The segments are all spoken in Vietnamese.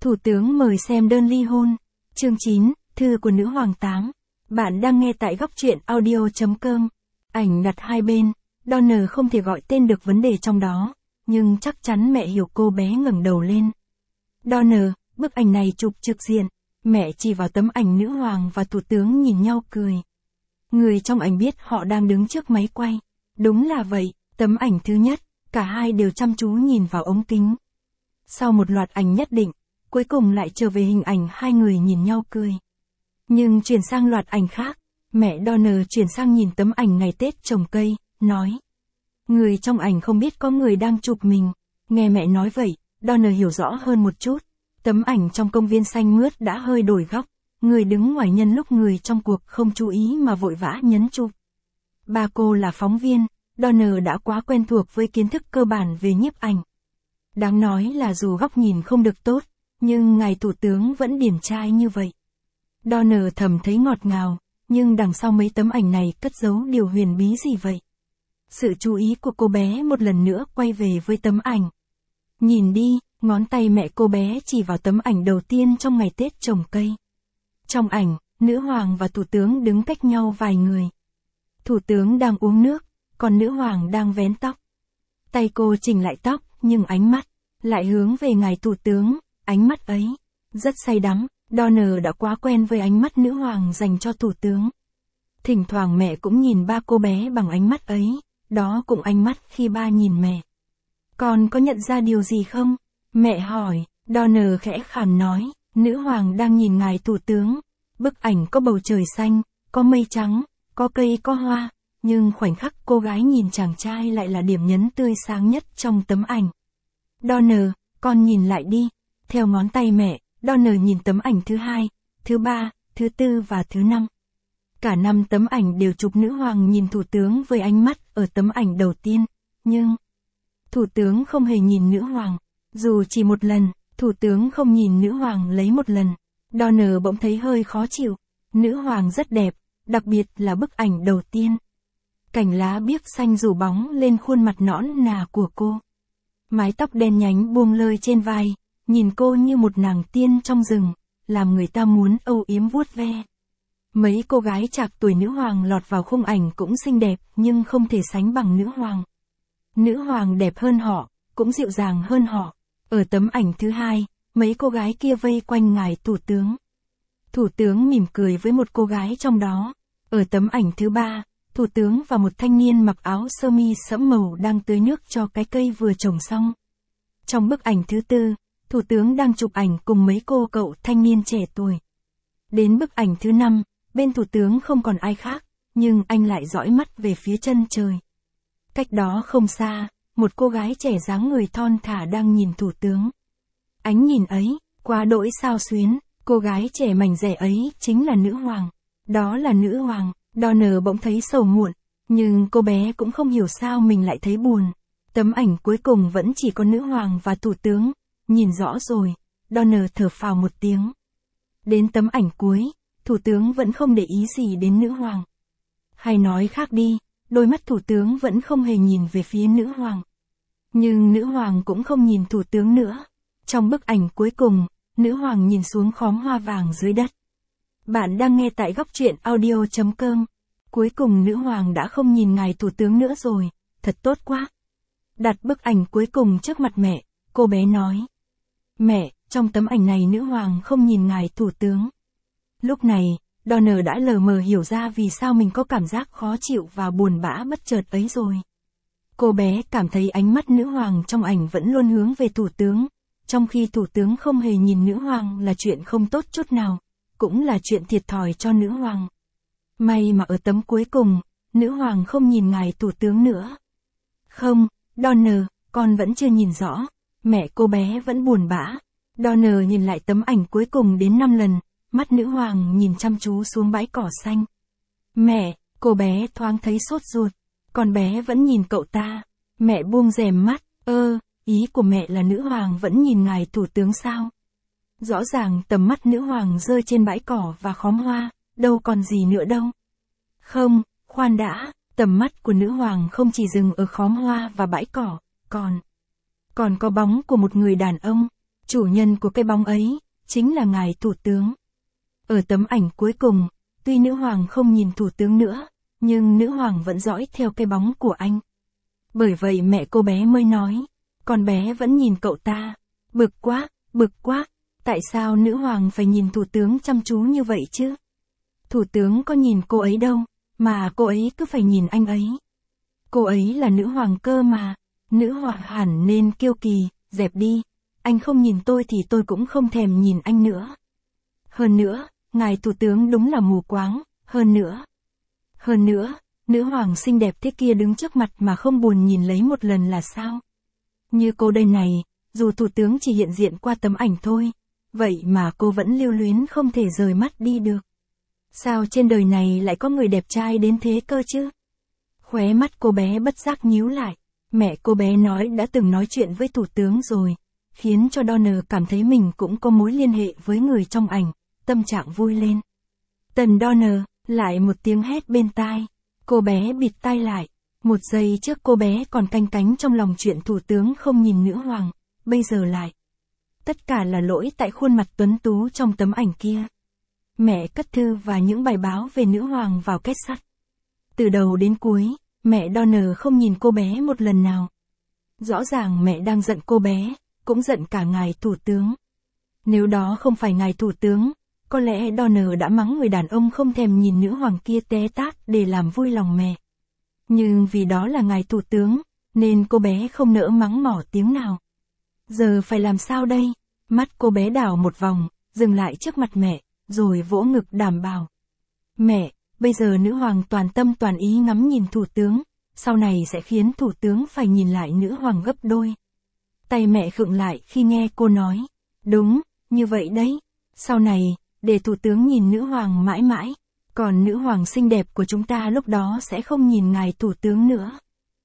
Thủ tướng mời xem đơn ly hôn. Chương 9, thư của nữ hoàng 8. Bạn đang nghe tại góc truyện audio.com. Ảnh đặt hai bên, Donner không thể gọi tên được vấn đề trong đó, nhưng chắc chắn mẹ hiểu. Cô bé ngẩng đầu lên. Donner, bức ảnh này chụp trực diện. Mẹ chỉ vào tấm ảnh nữ hoàng và thủ tướng nhìn nhau cười. Người trong ảnh biết họ đang đứng trước máy quay. Đúng là vậy, tấm ảnh thứ nhất, cả hai đều chăm chú nhìn vào ống kính. Sau một loạt ảnh nhất định, cuối cùng lại trở về hình ảnh hai người nhìn nhau cười. Nhưng chuyển sang loạt ảnh khác, mẹ Donner chuyển sang nhìn tấm ảnh ngày Tết trồng cây, nói. Người trong ảnh không biết có người đang chụp mình. Nghe mẹ nói vậy, Donner hiểu rõ hơn một chút. Tấm ảnh trong công viên xanh mướt đã hơi đổi góc. Người đứng ngoài nhân lúc người trong cuộc không chú ý mà vội vã nhấn chụp. Ba cô là phóng viên, Donner đã quá quen thuộc với kiến thức cơ bản về nhiếp ảnh. Đáng nói là dù góc nhìn không được tốt, nhưng ngài thủ tướng vẫn điển trai như vậy. Donner thầm thấy ngọt ngào, nhưng đằng sau mấy tấm ảnh này cất giấu điều huyền bí gì vậy? Sự chú ý của cô bé một lần nữa quay về với tấm ảnh. Nhìn đi, ngón tay mẹ cô bé chỉ vào tấm ảnh đầu tiên trong ngày Tết trồng cây. Trong ảnh, nữ hoàng và thủ tướng đứng cách nhau vài người. Thủ tướng đang uống nước, còn nữ hoàng đang vén tóc. Tay cô chỉnh lại tóc, nhưng ánh mắt lại hướng về ngài thủ tướng, ánh mắt ấy rất say đắm. Donner đã quá quen với ánh mắt nữ hoàng dành cho thủ tướng. Thỉnh thoảng mẹ cũng nhìn ba cô bé bằng ánh mắt ấy, đó cũng ánh mắt khi ba nhìn mẹ. Con có nhận ra điều gì không? Mẹ hỏi. Donner khẽ khàn nói, nữ hoàng đang nhìn ngài thủ tướng. Bức ảnh có bầu trời xanh, có mây trắng, có cây có hoa, nhưng khoảnh khắc cô gái nhìn chàng trai lại là điểm nhấn tươi sáng nhất trong tấm ảnh. Donner, con nhìn lại đi. Theo ngón tay mẹ, Donner nhìn tấm ảnh thứ hai, thứ ba, thứ tư và thứ năm. Cả năm tấm ảnh đều chụp nữ hoàng nhìn thủ tướng với ánh mắt ở tấm ảnh đầu tiên, nhưng thủ tướng không hề nhìn nữ hoàng. Dù chỉ một lần, thủ tướng không nhìn nữ hoàng lấy một lần. Donner bỗng thấy hơi khó chịu. Nữ hoàng rất đẹp, đặc biệt là bức ảnh đầu tiên. Cành lá biếc xanh rủ bóng lên khuôn mặt nõn nà của cô. Mái tóc đen nhánh buông lơi trên vai, nhìn cô như một nàng tiên trong rừng, làm người ta muốn âu yếm vuốt ve. Mấy cô gái trạc tuổi nữ hoàng lọt vào khung ảnh cũng xinh đẹp nhưng không thể sánh bằng nữ hoàng. Nữ hoàng đẹp hơn họ, cũng dịu dàng hơn họ. Ở tấm ảnh thứ hai, mấy cô gái kia vây quanh ngài thủ tướng. Thủ tướng mỉm cười với một cô gái trong đó. Ở tấm ảnh thứ ba, thủ tướng và một thanh niên mặc áo sơ mi sẫm màu đang tưới nước cho cái cây vừa trồng xong. Trong bức ảnh thứ tư, thủ tướng đang chụp ảnh cùng mấy cô cậu thanh niên trẻ tuổi. Đến bức ảnh thứ năm, bên thủ tướng không còn ai khác, nhưng anh lại dõi mắt về phía chân trời. Cách đó không xa, một cô gái trẻ dáng người thon thả đang nhìn thủ tướng. Ánh nhìn ấy, quá đỗi xao xuyến, cô gái trẻ mảnh dẻ ấy chính là nữ hoàng. Đó là nữ hoàng. Donner bỗng thấy sầu muộn, nhưng cô bé cũng không hiểu sao mình lại thấy buồn. Tấm ảnh cuối cùng vẫn chỉ có nữ hoàng và thủ tướng. Nhìn rõ rồi, Donner thở phào một tiếng. Đến tấm ảnh cuối, thủ tướng vẫn không để ý gì đến nữ hoàng. Hay nói khác đi, đôi mắt thủ tướng vẫn không hề nhìn về phía nữ hoàng. Nhưng nữ hoàng cũng không nhìn thủ tướng nữa. Trong bức ảnh cuối cùng, nữ hoàng nhìn xuống khóm hoa vàng dưới đất. Bạn đang nghe tại góc truyện audio.com. Cuối cùng nữ hoàng đã không nhìn ngài thủ tướng nữa rồi, thật tốt quá. Đặt bức ảnh cuối cùng trước mặt mẹ, cô bé nói. Mẹ, trong tấm ảnh này nữ hoàng không nhìn ngài thủ tướng. Lúc này, Donner đã lờ mờ hiểu ra vì sao mình có cảm giác khó chịu và buồn bã bất chợt ấy rồi. Cô bé cảm thấy ánh mắt nữ hoàng trong ảnh vẫn luôn hướng về thủ tướng, trong khi thủ tướng không hề nhìn nữ hoàng là chuyện không tốt chút nào, cũng là chuyện thiệt thòi cho nữ hoàng. May mà ở tấm cuối cùng, nữ hoàng không nhìn ngài thủ tướng nữa. Không, Donner, con vẫn chưa nhìn rõ. Mẹ cô bé vẫn buồn bã. Donner nhìn lại tấm ảnh cuối cùng đến 5 lần, mắt nữ hoàng nhìn chăm chú xuống bãi cỏ xanh. Mẹ, cô bé thoáng thấy sốt ruột. Con bé vẫn nhìn cậu ta. Mẹ buông rèm mắt. Ý của mẹ là nữ hoàng vẫn nhìn ngài thủ tướng sao? Rõ ràng tầm mắt nữ hoàng rơi trên bãi cỏ và khóm hoa, đâu còn gì nữa đâu. Không, khoan đã, tầm mắt của nữ hoàng không chỉ dừng ở khóm hoa và bãi cỏ, còn có bóng của một người đàn ông. Chủ nhân của cái bóng ấy, chính là ngài thủ tướng. Ở tấm ảnh cuối cùng, tuy nữ hoàng không nhìn thủ tướng nữa, nhưng nữ hoàng vẫn dõi theo cái bóng của anh. Bởi vậy mẹ cô bé mới nói, con bé vẫn nhìn cậu ta. Bực quá, tại sao nữ hoàng phải nhìn thủ tướng chăm chú như vậy chứ? Thủ tướng có nhìn cô ấy đâu, mà cô ấy cứ phải nhìn anh ấy. Cô ấy là nữ hoàng cơ mà, nữ hoàng hẳn nên kiêu kỳ, dẹp đi, anh không nhìn tôi thì tôi cũng không thèm nhìn anh nữa. Hơn nữa, ngài thủ tướng đúng là mù quáng, hơn nữa, nữ hoàng xinh đẹp thế kia đứng trước mặt mà không buồn nhìn lấy một lần là sao? Như cô đây này, dù thủ tướng chỉ hiện diện qua tấm ảnh thôi, vậy mà cô vẫn lưu luyến không thể rời mắt đi được. Sao trên đời này lại có người đẹp trai đến thế cơ chứ? Khóe mắt cô bé bất giác nhíu lại, mẹ cô bé nói đã từng nói chuyện với thủ tướng rồi, khiến cho Donner cảm thấy mình cũng có mối liên hệ với người trong ảnh, tâm trạng vui lên. Tần Donner, lại một tiếng hét bên tai, cô bé bịt tai lại, một giây trước cô bé còn canh cánh trong lòng chuyện thủ tướng không nhìn nữ hoàng, bây giờ lại. Tất cả là lỗi tại khuôn mặt tuấn tú trong tấm ảnh kia. Mẹ cất thư và những bài báo về nữ hoàng vào két sắt. Từ đầu đến cuối, mẹ Donner không nhìn cô bé một lần nào. Rõ ràng mẹ đang giận cô bé, cũng giận cả ngài thủ tướng. Nếu đó không phải ngài thủ tướng, có lẽ Donner đã mắng người đàn ông không thèm nhìn nữ hoàng kia té tát để làm vui lòng mẹ. Nhưng vì đó là ngài thủ tướng, nên cô bé không nỡ mắng mỏ tiếng nào. Giờ phải làm sao đây? Mắt cô bé đảo một vòng, dừng lại trước mặt mẹ, rồi vỗ ngực đảm bảo. Mẹ, bây giờ nữ hoàng toàn tâm toàn ý ngắm nhìn thủ tướng, sau này sẽ khiến thủ tướng phải nhìn lại nữ hoàng gấp đôi. Tay mẹ khựng lại khi nghe cô nói. Đúng, như vậy đấy. Sau này, để thủ tướng nhìn nữ hoàng mãi mãi, còn nữ hoàng xinh đẹp của chúng ta lúc đó sẽ không nhìn ngài thủ tướng nữa.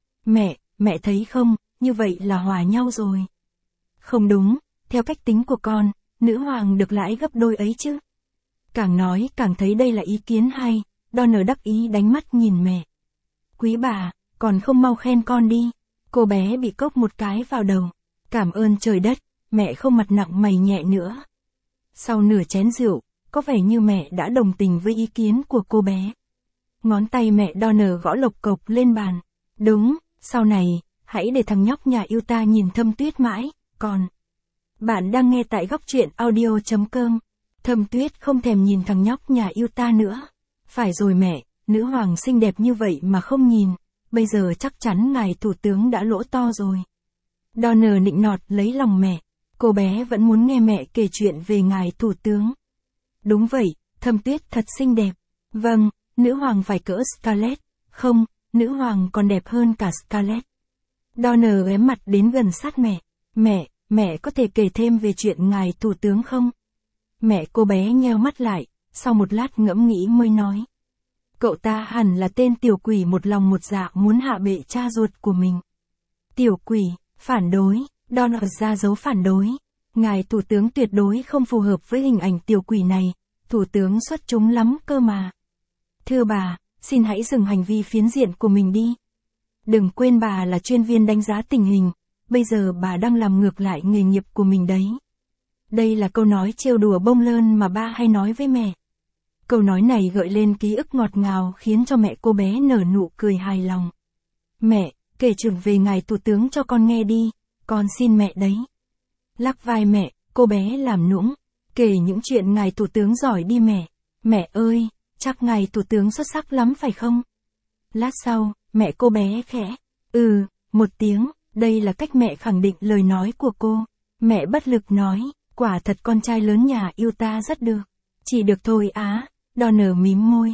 Mẹ thấy không, như vậy là hòa nhau rồi. Không đúng, theo cách tính của con, nữ hoàng được lãi gấp đôi ấy chứ. Càng nói càng thấy đây là ý kiến hay, Donner đắc ý đánh mắt nhìn mẹ. Quý bà, còn không mau khen con đi. Cô bé bị cốc một cái vào đầu. Cảm ơn trời đất, mẹ không mặt nặng mày nhẹ nữa. Sau nửa chén rượu, có vẻ như mẹ đã đồng tình với ý kiến của cô bé. Ngón tay mẹ Donner gõ lộc cộc lên bàn. Đúng, sau này, hãy để thằng nhóc nhà yêu ta nhìn Thâm Tuyết mãi, còn. Bạn đang nghe tại góc truyện audio.com. Thâm Tuyết không thèm nhìn thằng nhóc nhà yêu ta nữa. Phải rồi mẹ, nữ hoàng xinh đẹp như vậy mà không nhìn, bây giờ chắc chắn ngài thủ tướng đã lỗ to rồi. Donner nịnh nọt lấy lòng mẹ, cô bé vẫn muốn nghe mẹ kể chuyện về ngài thủ tướng. Đúng vậy, Thâm Tuyết thật xinh đẹp. Vâng, nữ hoàng phải cỡ Scarlett. Không, nữ hoàng còn đẹp hơn cả Scarlett. Donner ghé mặt đến gần sát mẹ. Mẹ có thể kể thêm về chuyện ngài thủ tướng không? Mẹ cô bé nheo mắt lại, sau một lát ngẫm nghĩ mới nói. Cậu ta hẳn là tên tiểu quỷ một lòng một dạ muốn hạ bệ cha ruột của mình. Tiểu quỷ, phản đối, Donner ra dấu phản đối. Ngài thủ tướng tuyệt đối không phù hợp với hình ảnh tiểu quỷ này, thủ tướng xuất chúng lắm cơ mà. Thưa bà, xin hãy dừng hành vi phiến diện của mình đi. Đừng quên bà là chuyên viên đánh giá tình hình, bây giờ bà đang làm ngược lại nghề nghiệp của mình đấy. Đây là câu nói trêu đùa bông lơn mà ba hay nói với mẹ. Câu nói này gợi lên ký ức ngọt ngào khiến cho mẹ cô bé nở nụ cười hài lòng. Mẹ, kể chuyện về ngài thủ tướng cho con nghe đi, con xin mẹ đấy. Lắc vai mẹ, cô bé làm nũng. Kể những chuyện ngài thủ tướng giỏi đi mẹ. Mẹ ơi, chắc ngài thủ tướng xuất sắc lắm phải không? Lát sau, mẹ cô bé khẽ. Một tiếng, đây là cách mẹ khẳng định lời nói của cô. Mẹ bất lực nói, quả thật con trai lớn nhà yêu ta rất được. Chỉ được thôi á, Donner mím môi.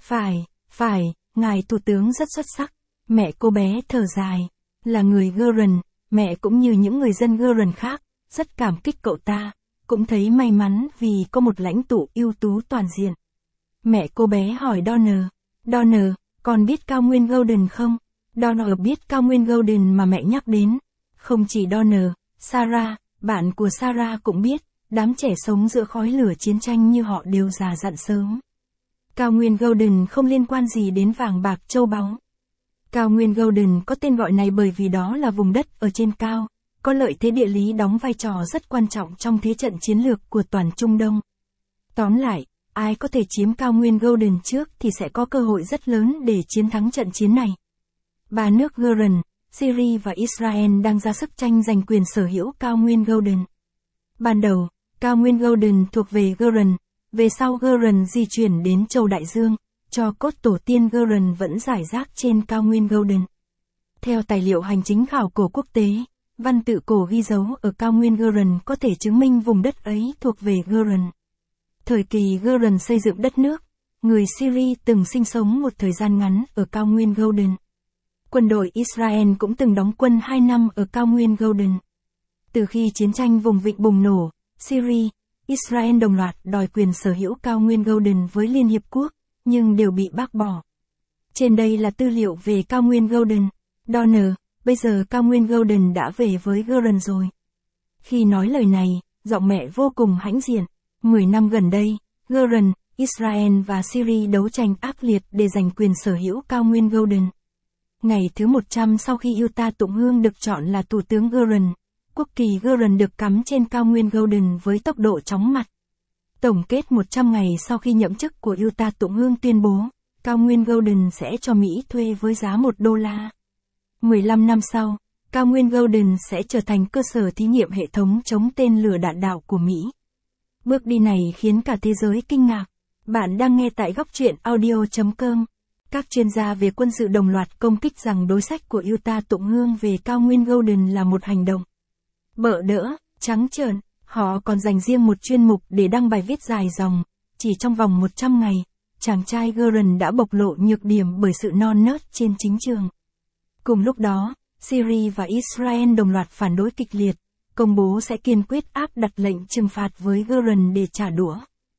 Phải, ngài thủ tướng rất xuất sắc. Mẹ cô bé thở dài. Là người Gurren, mẹ cũng như những người dân Gurren khác, rất cảm kích cậu ta, cũng thấy may mắn vì có một lãnh tụ ưu tú toàn diện. Mẹ cô bé hỏi Donner, con biết cao nguyên Golden không? Donner biết cao nguyên Golden mà mẹ nhắc đến. Không chỉ Donner, Sarah, bạn của Sarah cũng biết, đám trẻ sống giữa khói lửa chiến tranh như họ đều già dặn sớm. Cao nguyên Golden không liên quan gì đến vàng bạc châu báu. Cao nguyên Golden có tên gọi này bởi vì đó là vùng đất ở trên cao, có lợi thế địa lý đóng vai trò rất quan trọng trong thế trận chiến lược của toàn Trung Đông. Tóm lại, ai có thể chiếm cao nguyên Golden trước thì sẽ có cơ hội rất lớn để chiến thắng trận chiến này. Ba nước Jordan, Syria và Israel đang ra sức tranh giành quyền sở hữu cao nguyên Golden. Ban đầu, cao nguyên Golden thuộc về Jordan, về sau Jordan di chuyển đến châu Đại Dương, cho cốt tổ tiên Jordan vẫn rải rác trên cao nguyên Golden. Theo tài liệu hành chính khảo cổ quốc tế, văn tự cổ ghi dấu ở cao nguyên Jordan có thể chứng minh vùng đất ấy thuộc về Jordan. Thời kỳ Jordan xây dựng đất nước, người Syria từng sinh sống một thời gian ngắn ở cao nguyên Golden. Quân đội Israel cũng từng đóng quân 2 năm ở cao nguyên Golden. Từ khi chiến tranh vùng vịnh bùng nổ, Syria, Israel đồng loạt đòi quyền sở hữu cao nguyên Golden với Liên Hiệp Quốc, nhưng đều bị bác bỏ. Trên đây là tư liệu về cao nguyên Golden. Donner, bây giờ cao nguyên Golden đã về với Jordan rồi. Khi nói lời này, giọng mẹ vô cùng hãnh diện. 10 năm gần đây, Jordan, Israel và Syria đấu tranh ác liệt để giành quyền sở hữu cao nguyên Golden. Ngày thứ 100 sau khi Utah Tụng Hương được chọn là thủ tướng Jordan, quốc kỳ Jordan được cắm trên cao nguyên Golden với tốc độ chóng mặt. Tổng kết 100 ngày sau khi nhậm chức của Utah Tụng Hương tuyên bố, cao nguyên Golden sẽ cho Mỹ thuê với giá $1. 15 năm sau, cao nguyên Golden sẽ trở thành cơ sở thí nghiệm hệ thống chống tên lửa đạn đạo của Mỹ. Bước đi này khiến cả thế giới kinh ngạc. Bạn đang nghe tại góc truyện audio.com. Các chuyên gia về quân sự đồng loạt công kích rằng đối sách của Utah Tụng Hương về cao nguyên Golden là một hành động bợ đỡ, trắng trợn. Họ còn dành riêng một chuyên mục để đăng bài viết dài dòng. Chỉ trong vòng 100 ngày, chàng trai Jordan đã bộc lộ nhược điểm bởi sự non nớt trên chính trường. Cùng lúc đó, Syria và Israel đồng loạt phản đối kịch liệt, công bố sẽ kiên quyết áp đặt lệnh trừng phạt với Jordan để trả đũa.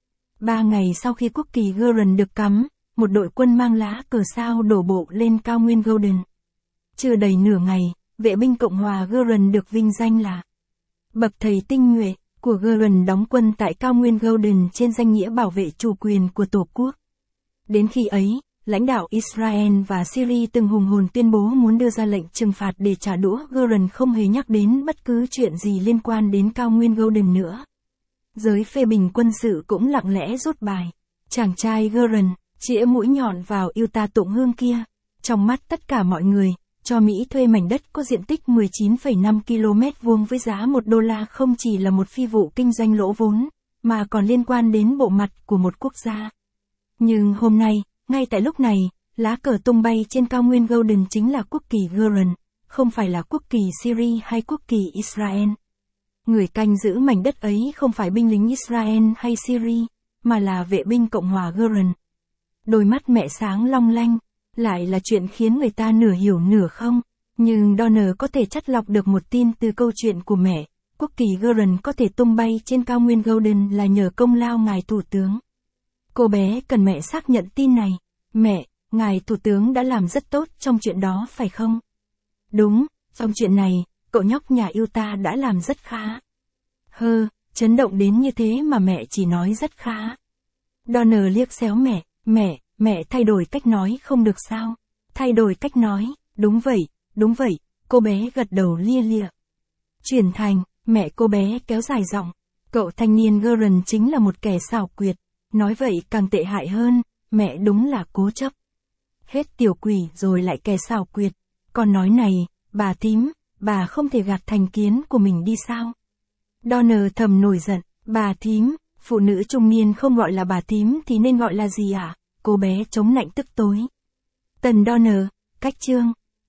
3 ngày sau khi quốc kỳ Jordan được cắm, một đội quân mang lá cờ sao đổ bộ lên cao nguyên Golden. Chưa đầy nửa ngày, vệ binh Cộng hòa Jordan được vinh danh là bậc thầy tinh nhuệ của Jordan đóng quân tại cao nguyên Golden trên danh nghĩa bảo vệ chủ quyền của Tổ quốc. Đến khi ấy, lãnh đạo Israel và Syria từng hùng hồn tuyên bố muốn đưa ra lệnh trừng phạt để trả đũa Jordan không hề nhắc đến bất cứ chuyện gì liên quan đến cao nguyên Golden nữa. Giới phê bình quân sự cũng lặng lẽ rút bài. Chàng trai Jordan, chĩa mũi nhọn vào Utah Tụng Hương kia. Trong mắt tất cả mọi người, cho Mỹ thuê mảnh đất có diện tích 19,5 km vuông với giá $1 không chỉ là một phi vụ kinh doanh lỗ vốn, mà còn liên quan đến bộ mặt của một quốc gia. Nhưng hôm nay, ngay tại lúc này, lá cờ tung bay trên cao nguyên Golden chính là quốc kỳ Jordan, không phải là quốc kỳ Syria hay quốc kỳ Israel. Người canh giữ mảnh đất ấy không phải binh lính Israel hay Syria, mà là vệ binh Cộng hòa Jordan. Đôi mắt mẹ sáng long lanh, lại là chuyện khiến người ta nửa hiểu nửa không. Nhưng Donner có thể chắt lọc được một tin từ câu chuyện của mẹ. Quốc kỳ Jordan có thể tung bay trên cao nguyên Golden là nhờ công lao ngài thủ tướng. Cô bé cần mẹ xác nhận tin này. Mẹ, ngài thủ tướng đã làm rất tốt trong chuyện đó phải không? Đúng, trong chuyện này, cậu nhóc nhà Utah đã làm rất khá. Chấn động đến như thế mà mẹ chỉ nói rất khá. Donner liếc xéo mẹ thay đổi cách nói không được sao? Thay đổi cách nói, đúng vậy, cô bé gật đầu lia lịa. Chuyển thành, mẹ cô bé kéo dài giọng, cậu thanh niên Jordan chính là một kẻ xảo quyệt, nói vậy càng tệ hại hơn, mẹ đúng là cố chấp. Hết tiểu quỷ rồi lại kẻ xảo quyệt, còn nói này, bà thím, bà không thể gạt thành kiến của mình đi sao? Donner thầm nổi giận, bà thím, phụ nữ trung niên không gọi là bà thím thì nên gọi là gì ạ? Cô bé chống nạnh tức tối. Tần Donner, cách chương.